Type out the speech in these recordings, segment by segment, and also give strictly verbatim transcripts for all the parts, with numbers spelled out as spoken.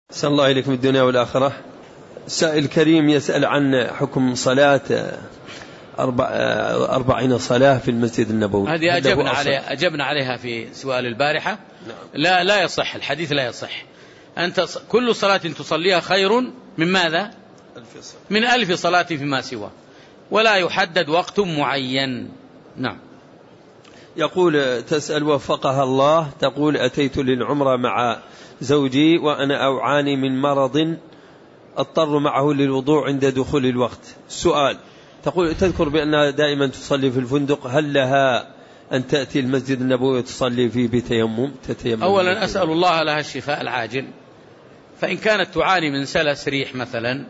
صلى الله عليكم الدنيا والآخرة. سائل كريم يسأل عن حكم صلاة أربع أربعين صلاة في المسجد النبوي. هذه أجبنا عليها أجبنا عليها في سؤال البارحة. نعم. لا لا يصح الحديث، لا يصح. أنت كل صلاة تصليها خير من ماذا؟ من ألف صلاة فيما سوى، ولا يحدد وقت معين. نعم. يقول تسأل وفقها الله، تقول أتيت للعمرة مع زوجي وأنا أعاني من مرض أضطر معه للوضوء عند دخول الوقت. السؤال، تقول تذكر بأنها دائما تصلي في الفندق، هل لها أن تأتي المسجد النبوي وتصلي فيه بتيمم؟ تتيمم. أولا أسأل الله لها الشفاء العاجل، فإن كانت تعاني من سلس ريح مثلا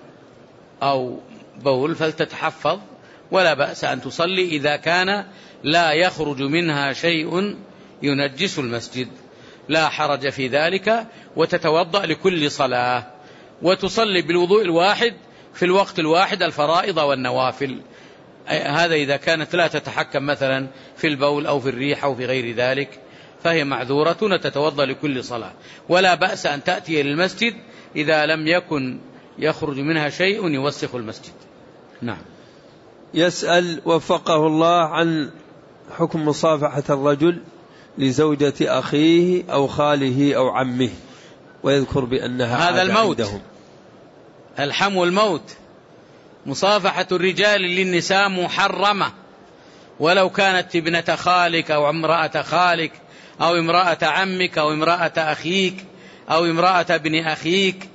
أو بول فلتتحفظ، ولا بأس أن تصلي إذا كان لا يخرج منها شيء ينجس المسجد، لا حرج في ذلك، وتتوضأ لكل صلاة وتصلي بالوضوء الواحد في الوقت الواحد الفرائض والنوافل. هذا إذا كانت لا تتحكم مثلا في البول أو في الريح أو في غير ذلك فهي معذورة وتتوضأ لكل صلاة، ولا بأس أن تأتي للمسجد إذا لم يكن يخرج منها شيء يوسخ المسجد. نعم. يسأل وفقه الله عن حكم مصافحة الرجل لزوجة أخيه أو خاله أو عمه، ويذكر بأنها هذا الموت عندهم. الحم الموت. مصافحة الرجال للنساء محرمة، ولو كانت ابنة خالك أو امرأة خالك أو امرأة عمك أو امرأة أخيك أو امرأة ابن أخيك،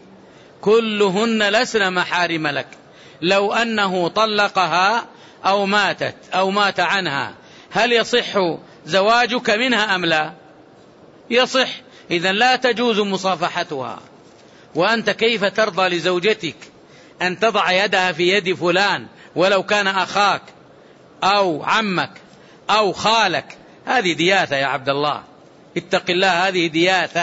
كلهن لسن محارم لك. لو أنه طلقها أو ماتت أو مات عنها هل يصح زواجك منها أم لا؟ يصح. إذن لا تجوز مصافحتها. وأنت كيف ترضى لزوجتك أن تضع يدها في يد فلان ولو كان أخاك أو عمك أو خالك؟ هذه دياثة يا عبد الله، اتق الله، هذه دياثة.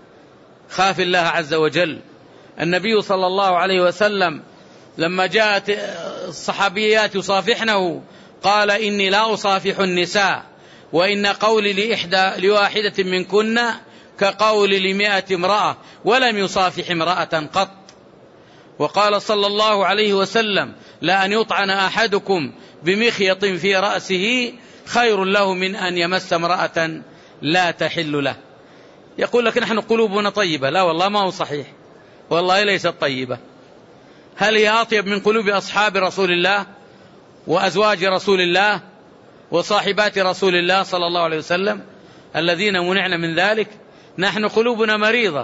خاف الله عز وجل. النبي صلى الله عليه وسلم لما جاءت الصحابيات يصافحنه قال إني لا أصافح النساء، وإن قولي لإحدى لواحدة منكن كقول لمئة امرأة، ولم يصافح امرأة قط. وقال صلى الله عليه وسلم لأن يطعن أحدكم بمخيط في رأسه خير له من أن يمس امرأة لا تحل له. يقول لك نحن قلوبنا طيبة. لا والله ما هو صحيح، والله ليست طيبة. هل هي أطيب من قلوب أصحاب رسول الله وأزواج رسول الله وصاحبات رسول الله صلى الله عليه وسلم الذين منعنا من ذلك؟ نحن قلوبنا مريضة،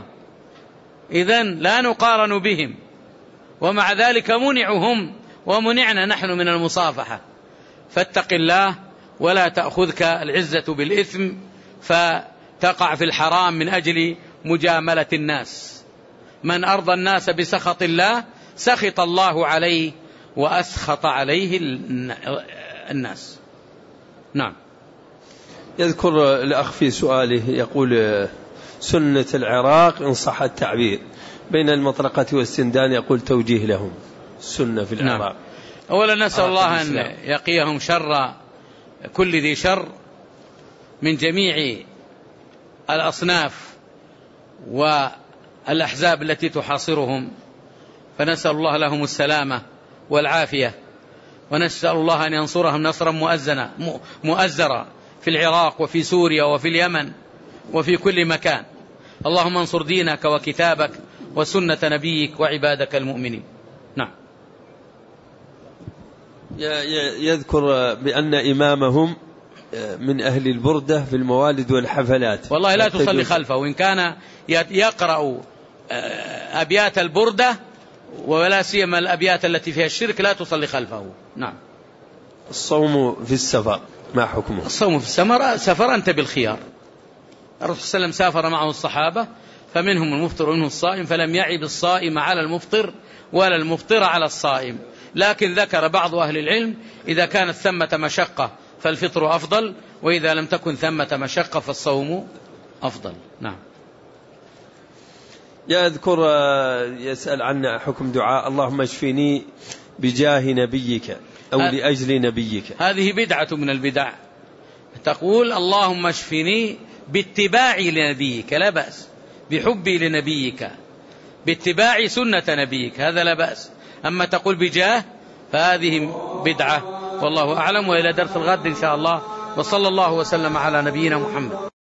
إذن لا نقارن بهم، ومع ذلك منعهم ومنعنا نحن من المصافحة. فاتق الله ولا تأخذك العزة بالإثم فتقع في الحرام من أجل مجاملة الناس. من أرضى الناس بسخط الله سخط الله عليه وأسخط عليه الناس. نعم. يذكر الأخ في سؤاله يقول سنة العراق إن صح التعبير بين المطرقة والسندان، يقول توجيه لهم سنة في العراق. نعم. أولا نسأل الله أن يقيهم شر كل ذي شر من جميع الأصناف والأحزاب التي تحاصرهم، فنسأل الله لهم السلامة والعافية، ونسأل الله أن ينصرهم نصرا مؤزنا مؤزرا في العراق وفي سوريا وفي اليمن وفي كل مكان. اللهم انصر دينك وكتابك وسنة نبيك وعبادك المؤمنين. نعم. يذكر بأن إمامهم من أهل البردة في الموالد والحفلات. والله لا تصلي خلفه، وإن كان يقرأ أبيات البردة ولا سيما الأبيات التي فيها الشرك لا تصلي خلفه. نعم. الصوم في السفر ما حكمه؟ الصوم في السفر سفر أنت بالخيار. الرسول صلى الله عليه وسلم سافر معه الصحابة فمنهم المفطر ومنهم الصائم، فلم يعب الصائم على المفطر ولا المفطر على الصائم. لكن ذكر بعض أهل العلم إذا كانت ثمة مشقة فالفطر أفضل، وإذا لم تكن ثمة مشقة فالصوم أفضل. نعم. يذكر يسأل عن حكم دعاء اللهم اشفني بجاه نبيك أو لأجل نبيك. هذه بدعة من البدع. تقول اللهم اشفني باتباعي لنبيك، لا بأس، بحبي لنبيك، باتباع سنة نبيك، هذا لا بأس. أما تقول بجاه فهذه بدعة، والله أعلم. وإلى درس الغد إن شاء الله، وصلى الله وسلم على نبينا محمد.